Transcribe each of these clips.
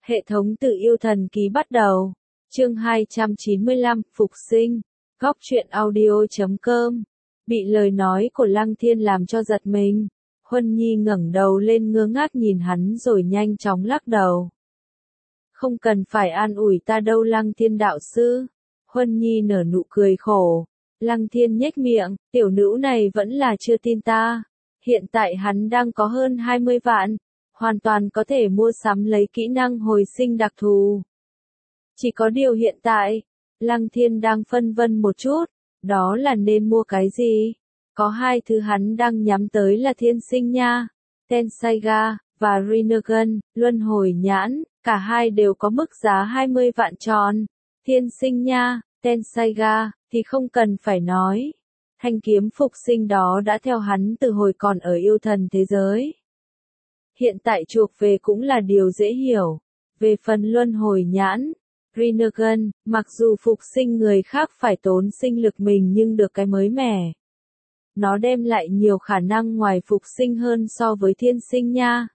Hệ thống tự yêu thần ký bắt đầu. Chương 295, Phục sinh. Góc truyện audio.com. Bị lời nói của Lăng Thiên làm cho giật mình. Huân Nhi ngẩng đầu lên ngơ ngác nhìn hắn rồi nhanh chóng lắc đầu. Không cần phải an ủi ta đâu Lăng Thiên đạo sư. Huân Nhi nở nụ cười khổ. Lăng Thiên nhếch miệng, tiểu nữ này vẫn là chưa tin ta. Hiện tại hắn đang có hơn 20 vạn. Hoàn toàn có thể mua sắm lấy kỹ năng hồi sinh đặc thù. Chỉ có điều hiện tại, Lăng Thiên đang phân vân một chút, đó là nên mua cái gì? Có hai thứ hắn đang nhắm tới là Thiên Sinh Nha, Tensaiga, và Rinnegan, Luân Hồi Nhãn, cả hai đều có mức giá 20 vạn tròn. Thiên Sinh Nha, Tensaiga, thì không cần phải nói. Thanh kiếm phục sinh đó đã theo hắn từ hồi còn ở yêu thần thế giới. Hiện tại chuộc về cũng là điều dễ hiểu. Về phần Luân Hồi Nhãn, Rinnegan, mặc dù phục sinh người khác phải tốn sinh lực mình nhưng được cái mới mẻ. Nó đem lại nhiều khả năng ngoài phục sinh hơn so với Thiên Sinh Nha.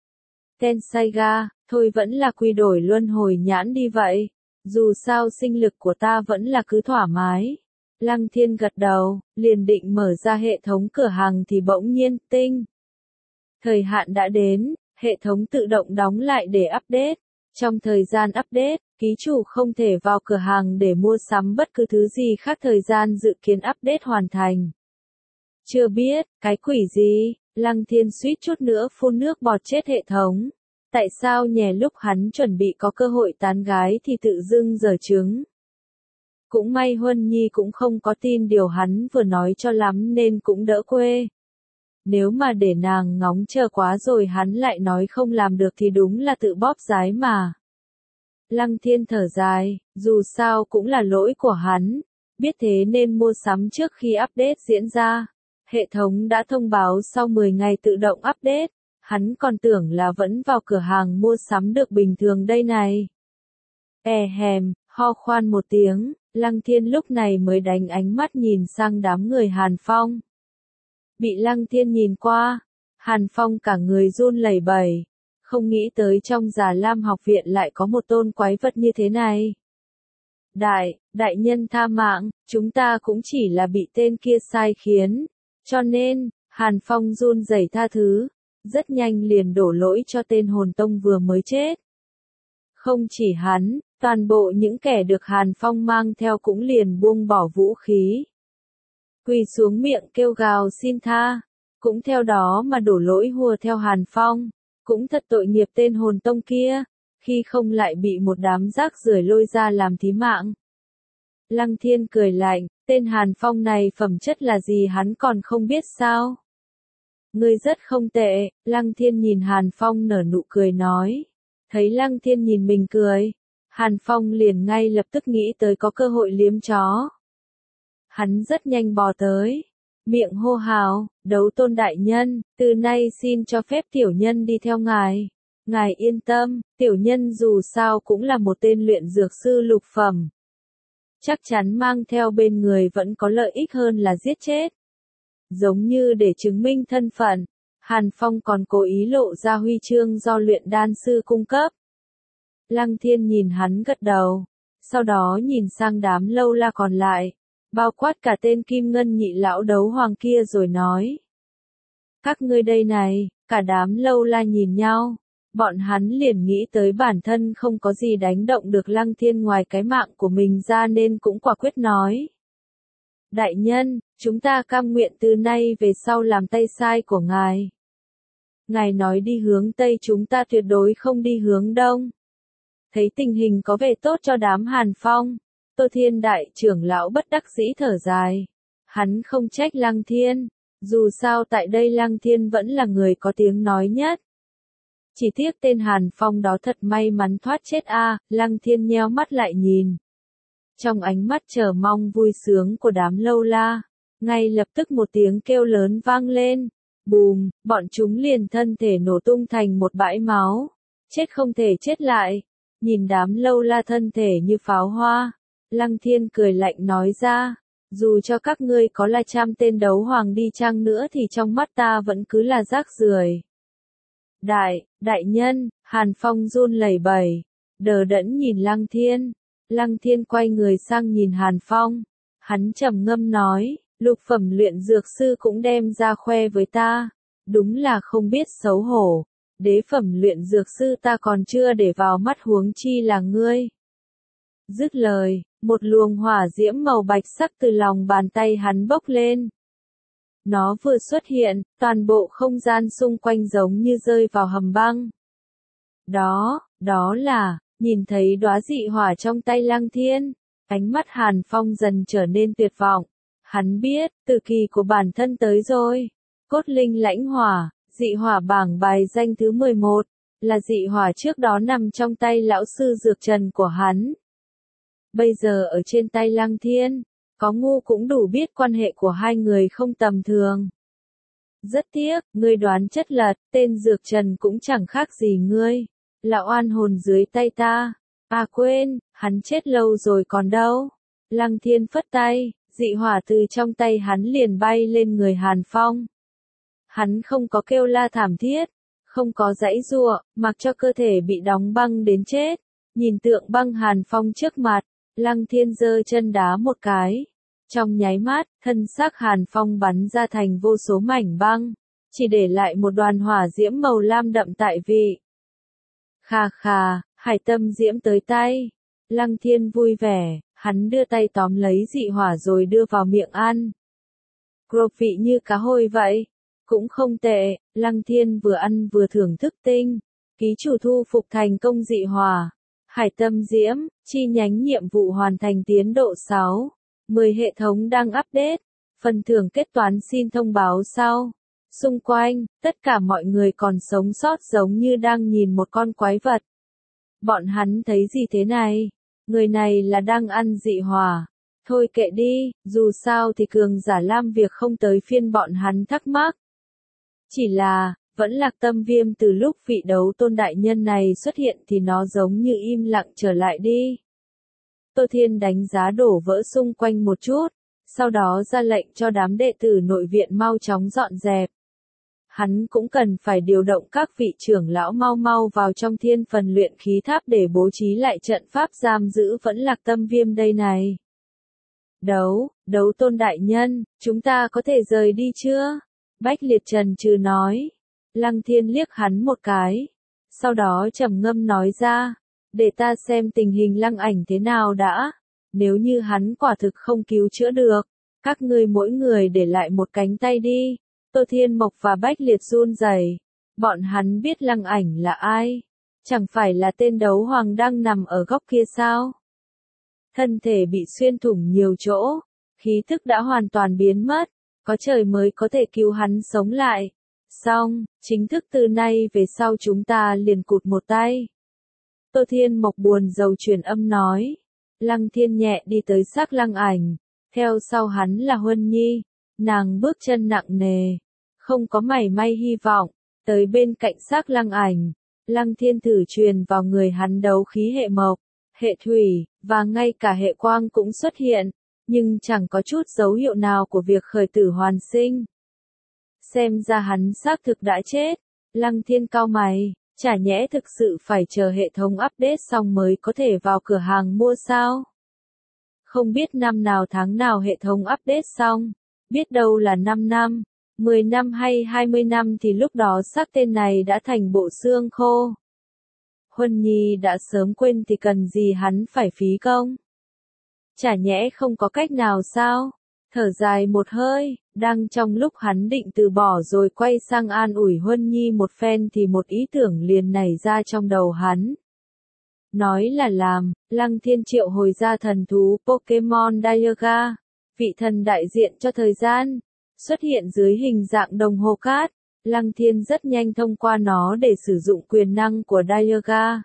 Tensaiga, thôi vẫn là quy đổi Luân Hồi Nhãn đi vậy. Dù sao sinh lực của ta vẫn là cứ thoải mái. Lăng Thiên gật đầu, liền định mở ra hệ thống cửa hàng thì bỗng nhiên tinh. Thời hạn đã đến, hệ thống tự động đóng lại để update. Trong thời gian update, ký chủ không thể vào cửa hàng để mua sắm bất cứ thứ gì khác thời gian dự kiến update hoàn thành. Chưa biết, cái quỷ gì, Lăng Thiên suýt chút nữa phun nước bọt chết hệ thống. Tại sao nhè lúc hắn chuẩn bị có cơ hội tán gái thì tự dưng dở trứng. Cũng may Huân Nhi cũng không có tin điều hắn vừa nói cho lắm nên cũng đỡ quê. Nếu mà để nàng ngóng chờ quá rồi hắn lại nói không làm được thì đúng là tự bóp giái mà. Lăng Thiên thở dài, dù sao cũng là lỗi của hắn, biết thế nên mua sắm trước khi update diễn ra. Hệ thống đã thông báo sau 10 ngày tự động update, hắn còn tưởng là vẫn vào cửa hàng mua sắm được bình thường đây này. Ho khoan một tiếng, Lăng Thiên lúc này mới đánh ánh mắt nhìn sang đám người Hàn Phong. Bị Lăng Thiên nhìn qua, Hàn Phong cả người run lẩy bẩy, không nghĩ tới trong Già Lam học viện lại có một tôn quái vật như thế này. Đại nhân tha mạng, chúng ta cũng chỉ là bị tên kia sai khiến, cho nên, Hàn Phong run rẩy tha thứ, rất nhanh liền đổ lỗi cho tên hồn tông vừa mới chết. Không chỉ hắn, toàn bộ những kẻ được Hàn Phong mang theo cũng liền buông bỏ vũ khí. Quỳ xuống miệng kêu gào xin tha, cũng theo đó mà đổ lỗi hùa theo Hàn Phong, cũng thật tội nghiệp tên hồn tông kia, khi không lại bị một đám rác rưởi lôi ra làm thí mạng. Lăng Thiên cười lạnh, tên Hàn Phong này phẩm chất là gì hắn còn không biết sao? Ngươi rất không tệ, Lăng Thiên nhìn Hàn Phong nở nụ cười nói. Thấy Lăng Thiên nhìn mình cười, Hàn Phong liền ngay lập tức nghĩ tới có cơ hội liếm chó. Hắn rất nhanh bò tới, miệng hô hào, Đấu Tôn đại nhân, từ nay xin cho phép tiểu nhân đi theo ngài. Ngài yên tâm, tiểu nhân dù sao cũng là một tên luyện dược sư lục phẩm. Chắc chắn mang theo bên người vẫn có lợi ích hơn là giết chết. Giống như để chứng minh thân phận, Hàn Phong còn cố ý lộ ra huy chương do luyện đan sư cung cấp. Lăng Thiên nhìn hắn gật đầu, sau đó nhìn sang đám lâu la còn lại, bao quát cả tên Kim Ngân nhị lão đấu hoàng kia rồi nói. Các ngươi đây này, cả đám lâu la nhìn nhau, bọn hắn liền nghĩ tới bản thân không có gì đánh động được Lăng Thiên ngoài cái mạng của mình ra nên cũng quả quyết nói. Đại nhân, chúng ta cam nguyện từ nay về sau làm tay sai của ngài. Ngài nói đi hướng Tây chúng ta tuyệt đối không đi hướng Đông. Thấy tình hình có vẻ tốt cho đám Hàn Phong, Tô Thiên đại trưởng lão bất đắc dĩ thở dài. Hắn không trách Lăng Thiên, dù sao tại đây Lăng Thiên vẫn là người có tiếng nói nhất. Chỉ tiếc tên Hàn Phong đó thật may mắn thoát chết a. Lăng Thiên nheo mắt lại nhìn. Trong ánh mắt chờ mong vui sướng của đám lâu la, ngay lập tức một tiếng kêu lớn vang lên. Bùm, bọn chúng liền thân thể nổ tung thành một bãi máu. Chết không thể chết lại. Nhìn đám lâu la thân thể như pháo hoa, Lăng Thiên cười lạnh nói ra, dù cho các ngươi có là trăm tên đấu hoàng đi chăng nữa thì trong mắt ta vẫn cứ là rác rưởi. Đại nhân, Hàn Phong run lẩy bẩy, đờ đẫn nhìn Lăng Thiên. Lăng Thiên quay người sang nhìn Hàn Phong. Hắn trầm ngâm nói, lục phẩm luyện dược sư cũng đem ra khoe với ta. Đúng là không biết xấu hổ. Đế phẩm luyện dược sư ta còn chưa để vào mắt huống chi là ngươi. Dứt lời, một luồng hỏa diễm màu bạch sắc từ lòng bàn tay hắn bốc lên. Nó vừa xuất hiện, toàn bộ không gian xung quanh giống như rơi vào hầm băng. Đó là, nhìn thấy đóa dị hỏa trong tay Lăng Thiên, ánh mắt Hàn Phong dần trở nên tuyệt vọng. Hắn biết, tử kỳ của bản thân tới rồi. Cốt linh lãnh hỏa, dị hỏa bảng bài danh thứ 11, là dị hỏa trước đó nằm trong tay lão sư dược trần của hắn. Bây giờ ở trên tay Lăng Thiên, có ngu cũng đủ biết quan hệ của hai người không tầm thường. Rất tiếc, ngươi đoán chất lật, tên dược trần cũng chẳng khác gì ngươi. Lão oan hồn dưới tay ta. À quên, hắn chết lâu rồi còn đâu. Lăng Thiên phất tay, dị hỏa từ trong tay hắn liền bay lên người Hàn Phong. Hắn không có kêu la thảm thiết, không có giãy giụa, mặc cho cơ thể bị đóng băng đến chết. Nhìn tượng băng Hàn Phong trước mặt, Lăng Thiên giơ chân đá một cái. Trong nháy mắt, thân xác Hàn Phong bắn ra thành vô số mảnh băng, chỉ để lại một đoàn hỏa diễm màu lam đậm tại vị. Khà khà, hải tâm diễm tới tay. Lăng Thiên vui vẻ, hắn đưa tay tóm lấy dị hỏa rồi đưa vào miệng ăn. Gộp vị như cá hồi vậy. Cũng không tệ, Lăng Thiên vừa ăn vừa thưởng thức tinh. Ký chủ thu phục thành công dị hỏa. Hải tâm diễm, chi nhánh nhiệm vụ hoàn thành tiến độ 6. 10 hệ thống đang update. Phần thưởng kết toán xin thông báo sau. Xung quanh, tất cả mọi người còn sống sót giống như đang nhìn một con quái vật. Bọn hắn thấy gì thế này? Người này là đang ăn dị hỏa. Thôi kệ đi, dù sao thì cường giả lam việc không tới phiên bọn hắn thắc mắc. Chỉ là, vẫn lạc tâm viêm từ lúc vị đấu tôn đại nhân này xuất hiện thì nó giống như im lặng trở lại đi. Tô Thiên đánh giá đổ vỡ xung quanh một chút, sau đó ra lệnh cho đám đệ tử nội viện mau chóng dọn dẹp. Hắn cũng cần phải điều động các vị trưởng lão mau mau vào trong thiên phần luyện khí tháp để bố trí lại trận pháp giam giữ vẫn lạc tâm viêm đây này. Đấu tôn đại nhân, chúng ta có thể rời đi chưa? Bách Liệt Trần trừ nói. Lăng Thiên liếc hắn một cái. Sau đó trầm ngâm nói ra. Để ta xem tình hình Lăng Ảnh thế nào đã. Nếu như hắn quả thực không cứu chữa được, các ngươi mỗi người để lại một cánh tay đi. Tô Thiên Mộc và Bách Liệt run rẩy. Bọn hắn biết Lăng Ảnh là ai? Chẳng phải là tên đấu hoàng đang nằm ở góc kia sao? Thân thể bị xuyên thủng nhiều chỗ, khí thức đã hoàn toàn biến mất, có trời mới có thể cứu hắn sống lại. Xong, chính thức từ nay về sau chúng ta liền cụt một tay. Tô Thiên Mộc buồn rầu truyền âm nói. Lăng Thiên nhẹ đi tới xác Lăng Ảnh, theo sau hắn là Huân Nhi, nàng bước chân nặng nề, không có mảy may hy vọng, tới bên cạnh xác Lăng Ảnh. Lăng Thiên thử truyền vào người hắn đấu khí hệ mộc, hệ thủy, và ngay cả hệ quang cũng xuất hiện, nhưng chẳng có chút dấu hiệu nào của việc khởi tử hoàn sinh. Xem ra hắn xác thực đã chết. Lăng Thiên cau mày, chả nhẽ thực sự phải chờ hệ thống update xong mới có thể vào cửa hàng mua sao? Không biết năm nào tháng nào hệ thống update xong, biết đâu là 5 năm, 10 năm hay 20 năm thì lúc đó xác tên này đã thành bộ xương khô. Huân Nhi đã sớm quên thì cần gì hắn phải phí công. Chả nhẽ không có cách nào sao? Thở dài một hơi, đang trong lúc hắn định từ bỏ rồi quay sang an ủi Huân Nhi một phen thì một ý tưởng liền nảy ra trong đầu hắn. Nói là làm, Lăng Thiên triệu hồi ra thần thú Pokemon Dialga, vị thần đại diện cho thời gian, xuất hiện dưới hình dạng đồng hồ cát. Lăng Thiên rất nhanh thông qua nó để sử dụng quyền năng của Dialga.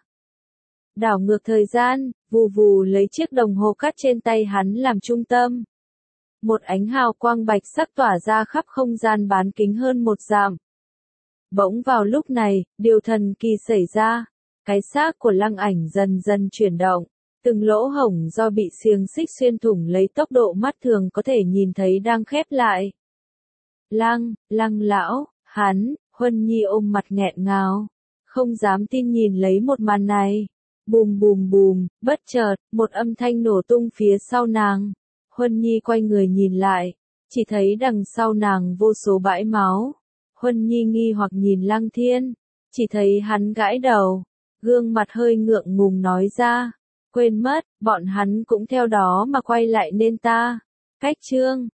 Đảo ngược thời gian, vù vù lấy chiếc đồng hồ cát trên tay hắn làm trung tâm. Một ánh hào quang bạch sắc tỏa ra khắp không gian bán kính hơn 1 dặm. Bỗng vào lúc này, điều thần kỳ xảy ra. Cái xác của Lăng Ảnh dần dần chuyển động. Từng lỗ hổng do bị xiềng xích xuyên thủng lấy tốc độ mắt thường có thể nhìn thấy đang khép lại. Lăng lão, hắn, Huân Nhi ôm mặt nghẹn ngào. không dám tin nhìn lấy một màn này. Bùm bùm bùm, bất chợt, một âm thanh nổ tung phía sau nàng. Huân Nhi quay người nhìn lại, chỉ thấy đằng sau nàng vô số bãi máu. Huân Nhi nghi hoặc nhìn Lăng Thiên, chỉ thấy hắn gãi đầu, gương mặt hơi ngượng ngùng nói ra, quên mất, bọn hắn cũng theo đó mà quay lại nên ta. Cách chương